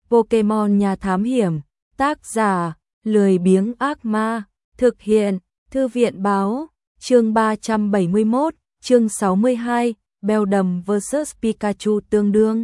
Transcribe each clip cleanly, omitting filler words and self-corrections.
Pokemon nhà thám hiểm, tác giả, lười biếng ác ma, thực hiện, thư viện báo, chương 371, chương 62, Beldum vs Pikachu tương đương.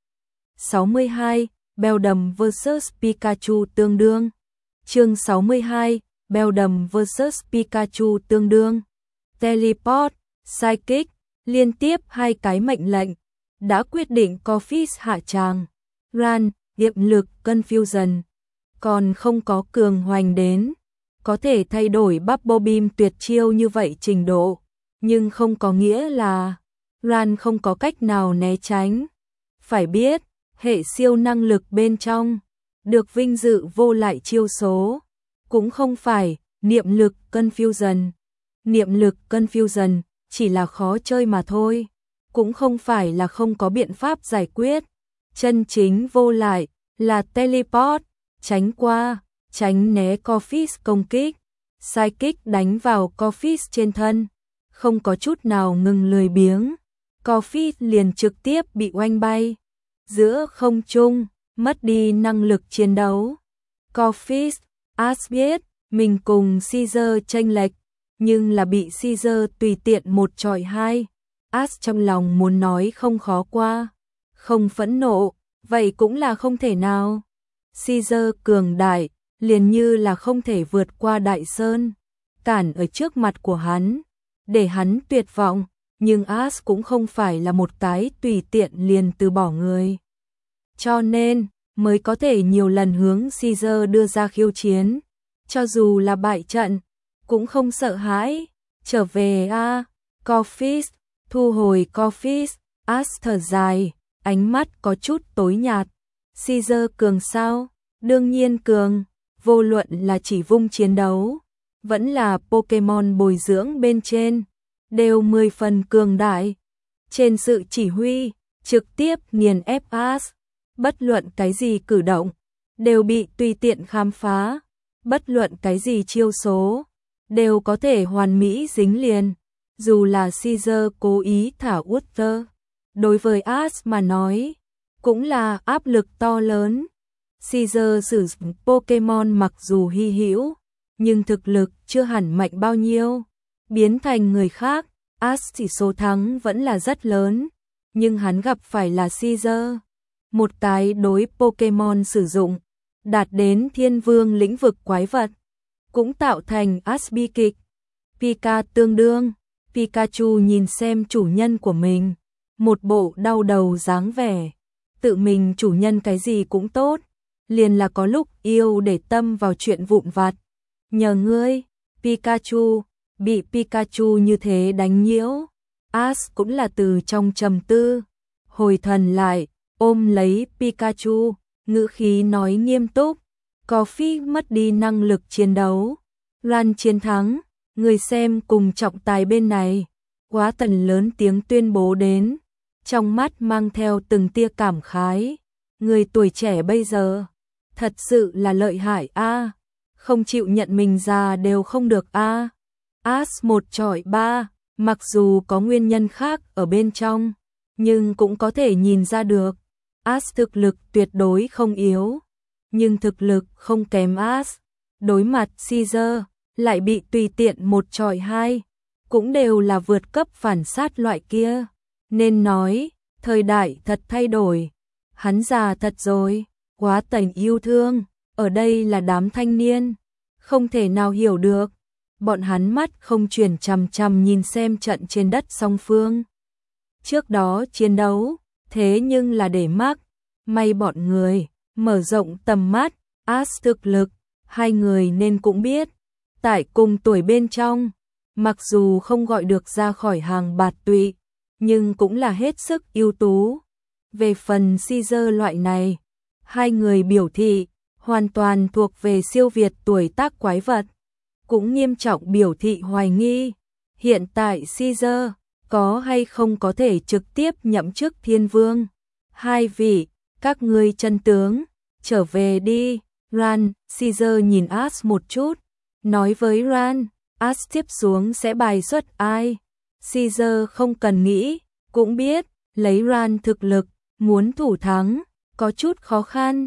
62, Beldum vs Pikachu tương đương. Chương 62, Beldum vs Pikachu tương đương. Teleport, Psychic, liên tiếp hai cái mệnh lệnh, đã quyết định Corphish hạ tràng. Ran, điệp lực, Confusion, còn không có cường hoành đến, có thể thay đổi Bubble Beam tuyệt chiêu như vậy trình độ, nhưng không có nghĩa là Ran không có cách nào né tránh. Phải biết, hệ siêu năng lực bên trong, được vinh dự vô lại chiêu số, cũng không phải niệm lực Confusion. Niệm lực Confusion chỉ là khó chơi mà thôi, cũng không phải là không có biện pháp giải quyết. Chân chính vô lại là Teleport, tránh qua, tránh né Corphish công kích. Psychic đánh vào Corphish trên thân, không có chút nào ngừng lười biếng. Corphish liền trực tiếp bị oanh bay giữa không trung, mất đi năng lực chiến đấu. Corphish, Ash biết mình cùng Caesar chênh lệch, nhưng là bị Caesar tùy tiện một chọi hai. Ash trong lòng muốn nói không khó qua, không phẫn nộ, vậy cũng là không thể nào. Caesar cường đại, liền như là không thể vượt qua đại sơn, cản ở trước mặt của hắn, để hắn tuyệt vọng, nhưng Ash cũng không phải là một cái tùy tiện liền từ bỏ người. Cho nên, mới có thể nhiều lần hướng Caesar đưa ra khiêu chiến, cho dù là bại trận, cũng không sợ hãi. Trở về a, Corphish, thu hồi Corphish. Ash thở dài, ánh mắt có chút tối nhạt. Caesar cường sao? Đương nhiên cường, vô luận là chỉ vung chiến đấu, vẫn là Pokemon bồi dưỡng bên trên, đều 10 phần cường đại. Trên sự chỉ huy, trực tiếp nghiền ép Ash, bất luận cái gì cử động, đều bị tùy tiện khám phá, bất luận cái gì chiêu số, đều có thể hoàn mỹ dính liền. Dù là Caesar cố ý thả Water, đối với Ash mà nói, cũng là áp lực to lớn. Caesar sử dụng Pokemon mặc dù hy hữu, nhưng thực lực chưa hẳn mạnh bao nhiêu. Biến thành người khác, Ash chỉ số thắng vẫn là rất lớn, nhưng hắn gặp phải là Caesar, một cái đối Pokemon sử dụng, đạt đến thiên vương lĩnh vực quái vật, cũng tạo thành Ash bi kịch. Pika tương đương. Pikachu nhìn xem chủ nhân của mình, một bộ đau đầu dáng vẻ, tự mình chủ nhân cái gì cũng tốt, liền là có lúc yêu để tâm vào chuyện vụn vặt. Nhờ ngươi, Pikachu, bị Pikachu như thế đánh nhiễu, Ash cũng là từ trong trầm tư, hồi thần lại, ôm lấy Pikachu, ngữ khí nói nghiêm túc. Corphish mất đi năng lực chiến đấu, Ran chiến thắng. Người xem cùng trọng tài bên này, Quá Tần lớn tiếng tuyên bố đến, trong mắt mang theo từng tia cảm khái. Người tuổi trẻ bây giờ, thật sự là lợi hại a, không chịu nhận mình già đều không được a. Ash 1-3, mặc dù có nguyên nhân khác ở bên trong, nhưng cũng có thể nhìn ra được, Ash thực lực tuyệt đối không yếu, nhưng thực lực không kém Ash. Đối mặt Caesar, lại bị tùy tiện 1-2, cũng đều là vượt cấp phản sát loại kia. Nên nói, thời đại thật thay đổi, hắn già thật rồi. Quá Tần yêu thương, ở đây là đám thanh niên, không thể nào hiểu được. Bọn hắn mắt không chuyển chằm chằm nhìn xem trận trên đất song phương. Trước đó chiến đấu, thế nhưng là để mắc, may bọn người mở rộng tầm mắt. Ash thực lực, hai người nên cũng biết, tại cùng tuổi bên trong, mặc dù không gọi được ra khỏi hàng bạt tụy, nhưng cũng là hết sức ưu tú. Về phần Caesar loại này, hai người biểu thị hoàn toàn thuộc về siêu việt tuổi tác quái vật, cũng nghiêm trọng biểu thị hoài nghi hiện tại Caesar có hay không có thể trực tiếp nhậm chức thiên vương. Hai vị, các ngươi chân tướng, trở về đi. Ran, Caesar nhìn Ash một chút, nói với Ran, Ash tiếp xuống sẽ bài xuất ai. Caesar không cần nghĩ, cũng biết, lấy Ran thực lực, muốn thủ thắng, có chút khó khăn,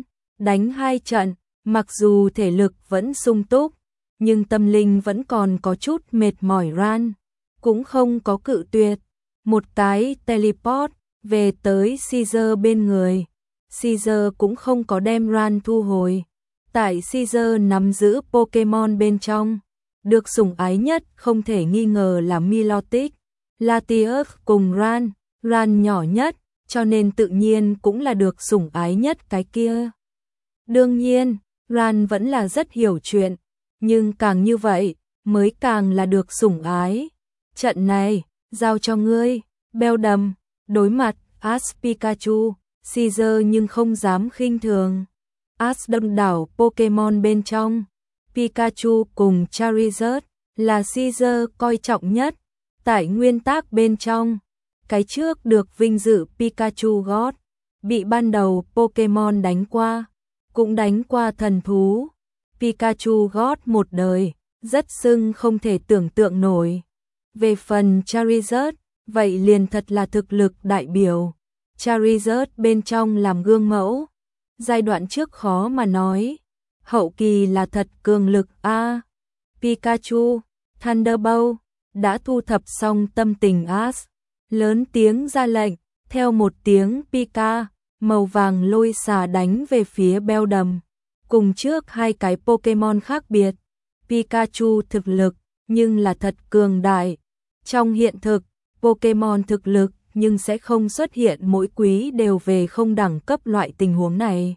Đánh 2 trận, mặc dù thể lực vẫn sung túc, nhưng tâm linh vẫn còn có chút mệt mỏi. Ran cũng không có cự tuyệt, một cái teleport về tới Caesar bên người. Caesar cũng không có đem Ran thu hồi. Tại Caesar nắm giữ Pokemon bên trong, được sủng ái nhất không thể nghi ngờ là Milotic, Latios cùng Ran. Ran nhỏ nhất, cho nên tự nhiên cũng là được sủng ái nhất cái kia. Đương nhiên, Ran vẫn là rất hiểu chuyện, nhưng càng như vậy, mới càng là được sủng ái. Trận này, giao cho ngươi. Beldum đối mặt Ash Pikachu, Caesar nhưng không dám khinh thường. Ash đông đảo Pokemon bên trong, Pikachu cùng Charizard là Caesar coi trọng nhất. Tại nguyên tắc bên trong, cái trước được vinh dự Pikachu God, bị ban đầu Pokemon đánh qua, cũng đánh qua thần thú. Pikachu God một đời, rất xưng không thể tưởng tượng nổi. Về phần Charizard, vậy liền thật là thực lực đại biểu. Charizard bên trong làm gương mẫu. Giai đoạn trước khó mà nói, hậu kỳ là thật cường lực a. Pikachu, Thunderbolt đã thu thập xong tâm tình Ash, lớn tiếng ra lệnh, theo một tiếng Pika, màu vàng lôi xà đánh về phía Beldum. Cùng trước hai cái Pokemon khác biệt, Pikachu thực lực nhưng là thật cường đại. Trong hiện thực, Pokemon thực lực nhưng sẽ không xuất hiện mỗi quý đều về không đẳng cấp loại tình huống này.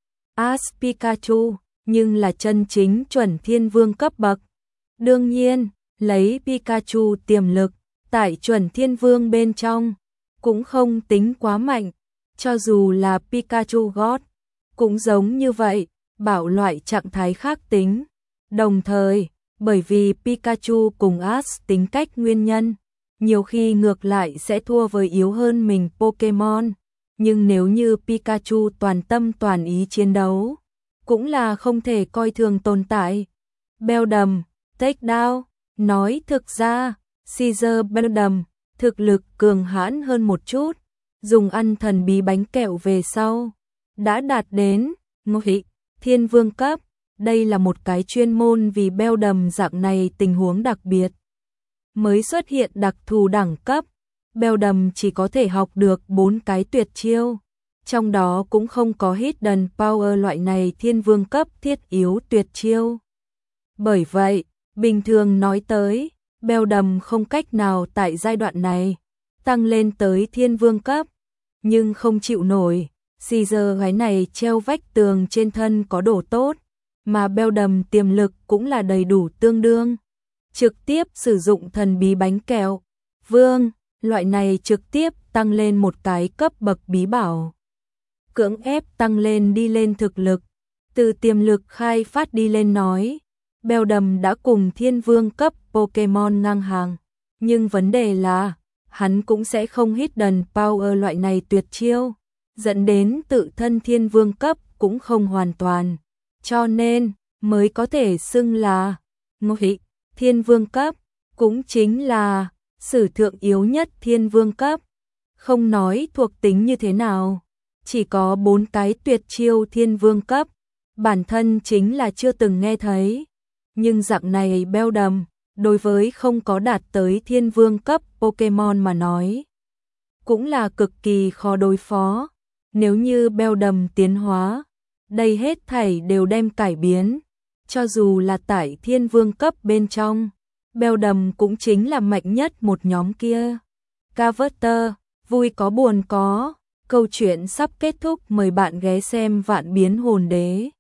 Ash Pikachu nhưng là chân chính chuẩn thiên vương cấp bậc. Đương nhiên, lấy Pikachu tiềm lực, tại chuẩn thiên vương bên trong, cũng không tính quá mạnh. Cho dù là Pikachu God, cũng giống như vậy, bảo loại trạng thái khác tính. Đồng thời, bởi vì Pikachu cùng Ash tính cách nguyên nhân, nhiều khi ngược lại sẽ thua với yếu hơn mình Pokemon. Nhưng nếu như Pikachu toàn tâm toàn ý chiến đấu, cũng là không thể coi thường tồn tại. Beldum, take down, nói thực ra, Caesar Beldum, thực lực cường hãn hơn một chút, dùng ăn thần bí bánh kẹo về sau, đã đạt đến ngụy thiên vương cấp. Đây là một cái chuyên môn vì Beldum dạng này tình huống đặc biệt mới xuất hiện đặc thù đẳng cấp. Beldum chỉ có thể học được 4 cái tuyệt chiêu, trong đó cũng không có Hidden Power loại này thiên vương cấp thiết yếu tuyệt chiêu. Bởi vậy, bình thường nói tới, Beldum không cách nào tại giai đoạn này tăng lên tới thiên vương cấp, nhưng không chịu nổi. Caesar gái này treo vách tường trên thân có đồ tốt, mà Beldum tiềm lực cũng là đầy đủ tương đương. Trực tiếp sử dụng thần bí bánh kẹo vương, loại này trực tiếp tăng lên một cái cấp bậc bí bảo. Cưỡng ép tăng lên đi lên thực lực, từ tiềm lực khai phát đi lên nói, Beldum đã cùng thiên vương cấp Pokemon ngang hàng. Nhưng vấn đề là, hắn cũng sẽ không Hidden Power loại này tuyệt chiêu, dẫn đến tự thân thiên vương cấp cũng không hoàn toàn. Cho nên, mới có thể xưng là ngụy thiên vương cấp, cũng chính là sử thượng yếu nhất thiên vương cấp. Không nói thuộc tính như thế nào, chỉ có 4 cái tuyệt chiêu thiên vương cấp, bản thân chính là chưa từng nghe thấy. Nhưng dạng này Beldum, đối với không có đạt tới thiên vương cấp Pokemon mà nói, cũng là cực kỳ khó đối phó. Nếu như Beldum tiến hóa, đây hết thảy đều đem cải biến. Cho dù là tại thiên vương cấp bên trong, Beldum cũng chính là mạnh nhất một nhóm kia. Carver, vui có buồn có, câu chuyện sắp kết thúc, mời bạn ghé xem Vạn Biến Hồn Đế.